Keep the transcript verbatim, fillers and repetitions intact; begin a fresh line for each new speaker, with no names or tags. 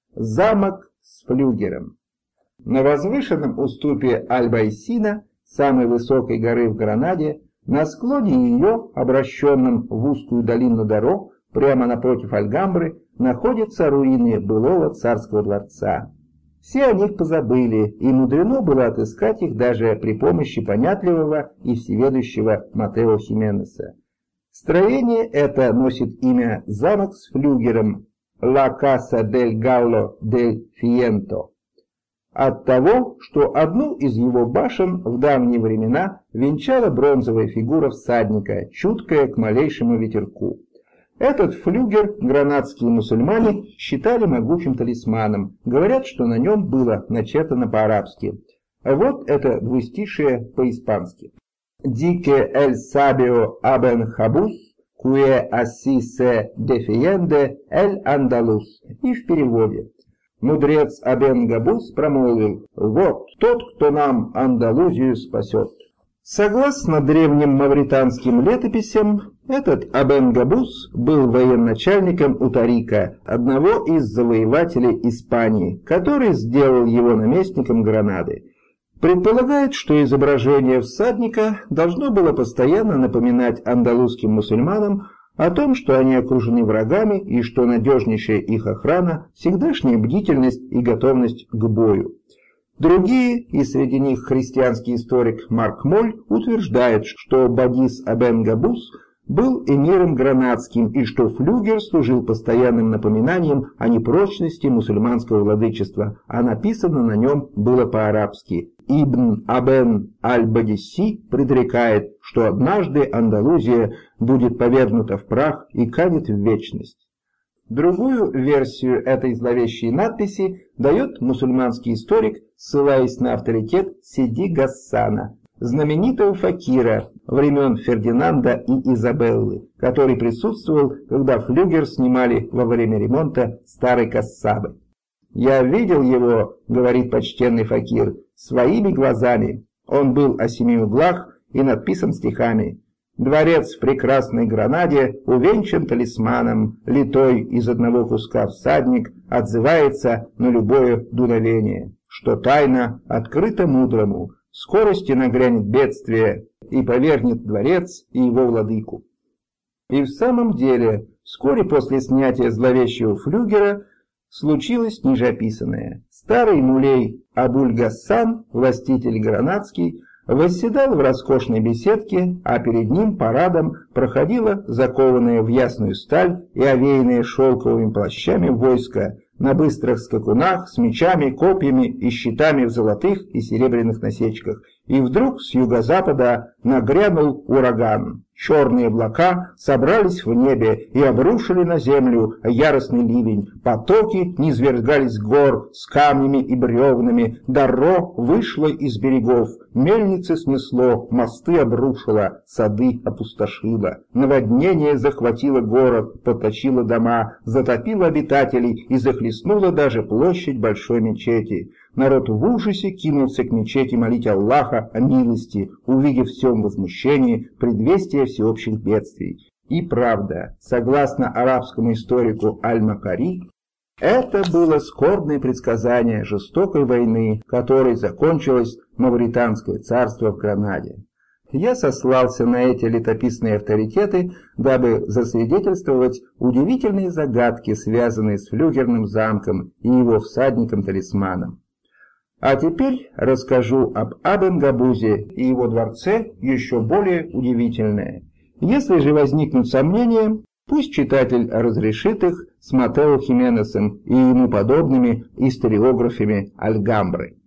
Замок с флюгером. На возвышенном уступе Аль-Байсина, самой высокой горы в Гранаде, на склоне ее, обращенном в узкую долину дорог, прямо напротив Альгамбры, находятся руины былого царского дворца. Все о них позабыли, и мудрено было отыскать их даже при помощи понятливого и всеведущего Матео Хименеса. Строение это носит имя «Замок с флюгером» «La Casa del Gallo del Fiento» от того, что одну из его башен в давние времена венчала бронзовая фигура всадника, чуткая к малейшему ветерку. Этот флюгер гранадские мусульмане считали могучим талисманом, говорят, что на нем было начертано по-арабски. Вот это двустишие по-испански. «Дике эль сабио абен хабус, куэ аси се дефиенде эль андалус». И в переводе. Мудрец Абен Габус промолвил: «Вот тот, кто нам Андалузию спасет». Согласно древним мавританским летописям, этот Абен Габус был военачальником у Тарика, одного из завоевателей Испании, который сделал его наместником Гранады. Предполагает, что изображение всадника должно было постоянно напоминать андалузским мусульманам о том, что они окружены врагами и что надежнейшая их охрана – всегдашняя бдительность и готовность к бою. Другие, и среди них христианский историк Марк Моль, утверждают, что Бадис Абен Габус был эмиром гранадским и что флюгер служил постоянным напоминанием о непрочности мусульманского владычества, а написано на нем было по-арабски. Ибн Абен аль-Бадиси предрекает, что однажды Андалузия будет повергнута в прах и канет в вечность. Другую версию этой зловещей надписи дает мусульманский историк, ссылаясь на авторитет Сиди Гассана, знаменитого факира времен Фердинанда и Изабеллы, который присутствовал, когда флюгер снимали во время ремонта старой Кассабы. «Я видел его, — говорит почтенный факир, — своими глазами. Он был о семи углах и надписан стихами. Дворец в прекрасной Гранаде увенчан талисманом, литой из одного куска всадник отзывается на любое дуновение, что тайна открыта мудрому, в скорости нагрянет бедствие и повергнет дворец и его владыку». И в самом деле, вскоре после снятия зловещего флюгера случилось нижеописанное. Старый мулей Абуль-Гассан, властитель гранадский, восседал в роскошной беседке, а перед ним парадом проходило закованное в ясную сталь и овеянное шелковыми плащами войско на быстрых скакунах с мечами, копьями и щитами в золотых и серебряных насечках. И вдруг с юго-запада нагрянул ураган. Черные облака собрались в небе и обрушили на землю яростный ливень. Потоки низвергались с гор с камнями и бревнами. Дарро вышло из берегов. Мельницы снесло, мосты обрушило, сады опустошило. Наводнение захватило город, поточило дома, затопило обитателей и захлестнуло даже площадь большой мечети. Народ в ужасе кинулся к мечети молить Аллаха о милости, увидев в всем возмущении предвестие всеобщих бедствий. И правда, согласно арабскому историку Аль-Макари, это было скорбное предсказание жестокой войны, которой закончилось Мавританское царство в Гранаде. Я сослался на эти летописные авторитеты, дабы засвидетельствовать удивительные загадки, связанные с флюгерным замком и его всадником-талисманом. А теперь расскажу об Абен Габузе и его дворце еще более удивительное. Если же возникнут сомнения, пусть читатель разрешит их с Матео Хименесом и ему подобными историографами Альгамбры.